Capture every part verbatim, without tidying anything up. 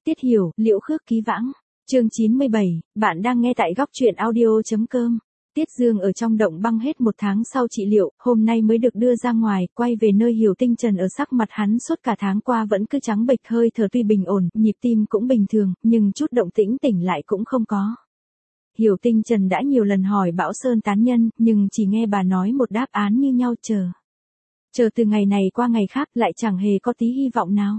Tiết Hiểu, Liễu Khước Ký Vãng. Chương chín mươi bảy, bạn đang nghe tại góc truyện audio.com. Tiết Dương ở trong động băng hết một tháng sau trị liệu, hôm nay mới được đưa ra ngoài, quay về nơi Hiểu Tinh Trần ở. Sắc mặt hắn suốt cả tháng qua vẫn cứ trắng bệch, hơi thở tuy bình ổn, nhịp tim cũng bình thường, nhưng chút động tĩnh tỉnh lại cũng không có. Hiểu Tinh Trần đã nhiều lần hỏi Bảo Sơn tán nhân, nhưng chỉ nghe bà nói một đáp án như nhau, chờ. Chờ từ ngày này qua ngày khác, lại chẳng hề có tí hy vọng nào.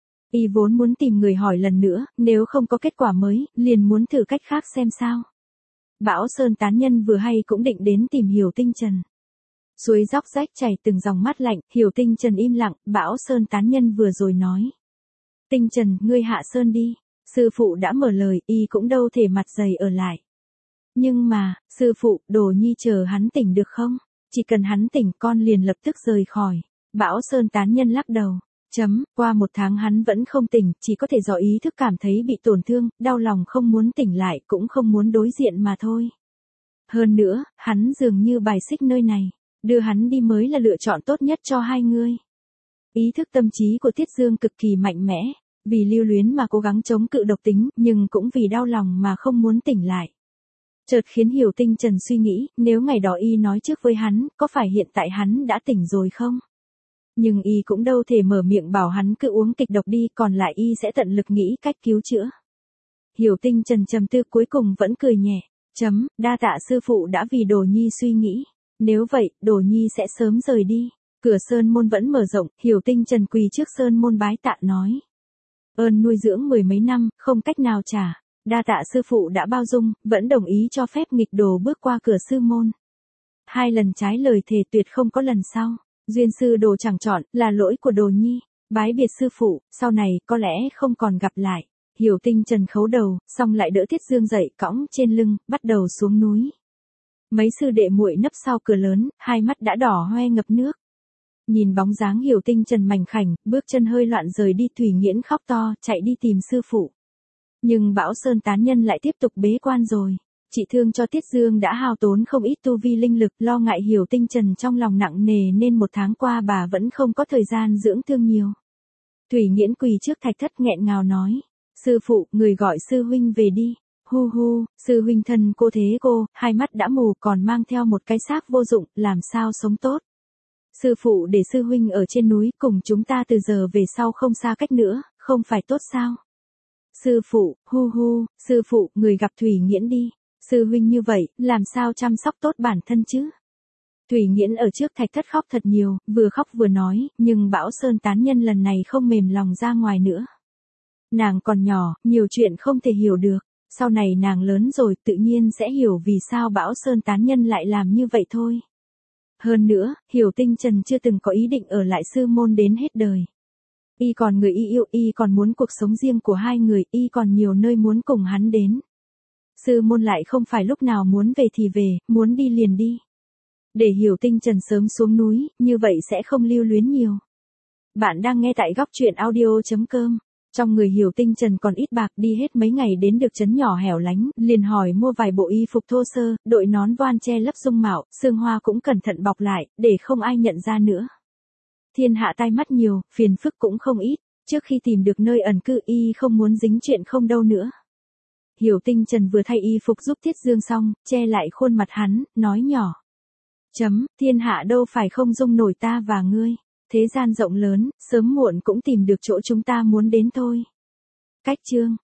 Y vốn muốn tìm người hỏi lần nữa, nếu không có kết quả mới, liền muốn thử cách khác xem sao. Bảo Sơn tán nhân vừa hay cũng định đến tìm Hiểu Tinh Trần. Suối róc rách chảy từng dòng mát lạnh, Hiểu Tinh Trần im lặng, Bảo Sơn tán nhân vừa rồi nói. Tinh Trần, ngươi hạ sơn đi. Sư phụ đã mở lời, y cũng đâu thể mặt dày ở lại. Nhưng mà, sư phụ, Đồ Nhi chờ hắn tỉnh được không? Chỉ cần hắn tỉnh con liền lập tức rời khỏi. Bảo Sơn tán nhân lắc đầu. Chấm, qua một tháng hắn vẫn không tỉnh, chỉ có thể do ý thức cảm thấy bị tổn thương, đau lòng không muốn tỉnh lại, cũng không muốn đối diện mà thôi. Hơn nữa, hắn dường như bài xích nơi này, đưa hắn đi mới là lựa chọn tốt nhất cho hai người. Ý thức tâm trí của Tiết Dương cực kỳ mạnh mẽ, vì lưu luyến mà cố gắng chống cự độc tính, nhưng cũng vì đau lòng mà không muốn tỉnh lại. Chợt khiến Hiểu Tinh Trần suy nghĩ, nếu ngày đó y nói trước với hắn, có phải hiện tại hắn đã tỉnh rồi không? Nhưng y cũng đâu thể mở miệng bảo hắn cứ uống kịch độc đi, còn lại y sẽ tận lực nghĩ cách cứu chữa. Hiểu Tinh Trần trầm tư cuối cùng vẫn cười nhẹ. Chấm, đa tạ sư phụ đã vì Đồ Nhi suy nghĩ. Nếu vậy, Đồ Nhi sẽ sớm rời đi. Cửa sơn môn vẫn mở rộng, Hiểu Tinh Trần quỳ trước sơn môn bái tạ nói. Ơn nuôi dưỡng mười mấy năm, không cách nào trả. Đa tạ sư phụ đã bao dung, vẫn đồng ý cho phép nghịch đồ bước qua cửa sư môn. Hai lần trái lời thề tuyệt không có lần sau. Duyên sư đồ chẳng chọn, là lỗi của Đồ Nhi. Bái biệt sư phụ, sau này có lẽ không còn gặp lại. Hiểu Tinh Trần khấu đầu, xong lại đỡ Tiết Dương dậy, cõng trên lưng, bắt đầu xuống núi. Mấy sư đệ muội nấp sau cửa lớn, hai mắt đã đỏ hoe ngập nước. Nhìn bóng dáng Hiểu Tinh Trần mảnh khảnh, bước chân hơi loạn rời đi, Thủy Nghiễn khóc to, chạy đi tìm sư phụ. Nhưng Bảo Sơn tán nhân lại tiếp tục bế quan rồi. Chị thương cho Tiết Dương đã hao tốn không ít tu vi linh lực, lo ngại Hiểu Tinh Trần trong lòng nặng nề nên một tháng qua bà vẫn không có thời gian dưỡng thương nhiều. Thủy Nghiễn quỳ trước thạch thất nghẹn ngào nói. Sư phụ, người gọi sư huynh về đi. Hu hu, sư huynh thân cô thế cô, hai mắt đã mù còn mang theo một cái xác vô dụng, làm sao sống tốt. Sư phụ để sư huynh ở trên núi cùng chúng ta từ giờ về sau không xa cách nữa, không phải tốt sao? Sư phụ, hu hu, sư phụ, người gặp Thủy Nghiễn đi. Sư huynh như vậy, làm sao chăm sóc tốt bản thân chứ? Thủy Nghiễn ở trước thạch thất khóc thật nhiều, vừa khóc vừa nói, nhưng Bảo Sơn tán nhân lần này không mềm lòng ra ngoài nữa. Nàng còn nhỏ, nhiều chuyện không thể hiểu được, sau này nàng lớn rồi tự nhiên sẽ hiểu vì sao Bảo Sơn tán nhân lại làm như vậy thôi. Hơn nữa, Hiểu Tinh Trần chưa từng có ý định ở lại sư môn đến hết đời. Y còn người y yêu, y còn muốn cuộc sống riêng của hai người, y còn nhiều nơi muốn cùng hắn đến. Sư môn lại không phải lúc nào muốn về thì về, muốn đi liền đi. Để Hiểu Tinh Trần sớm xuống núi, như vậy sẽ không lưu luyến nhiều. Bạn đang nghe tại góc truyện audio.com. Trong người Hiểu Tinh Trần còn ít bạc, đi hết mấy ngày đến được trấn nhỏ hẻo lánh, liền hỏi mua vài bộ y phục thô sơ, đội nón voan che lấp dung mạo, xương hoa cũng cẩn thận bọc lại, để không ai nhận ra nữa. Thiên hạ tai mắt nhiều, phiền phức cũng không ít, trước khi tìm được nơi ẩn cư y không muốn dính chuyện không đâu nữa. Hiểu Tinh Trần vừa thay y phục giúp Tiết Dương xong, che lại khuôn mặt hắn, nói nhỏ. Chấm, thiên hạ đâu phải không dung nổi ta và ngươi. Thế gian rộng lớn, sớm muộn cũng tìm được chỗ chúng ta muốn đến thôi. Cách chương.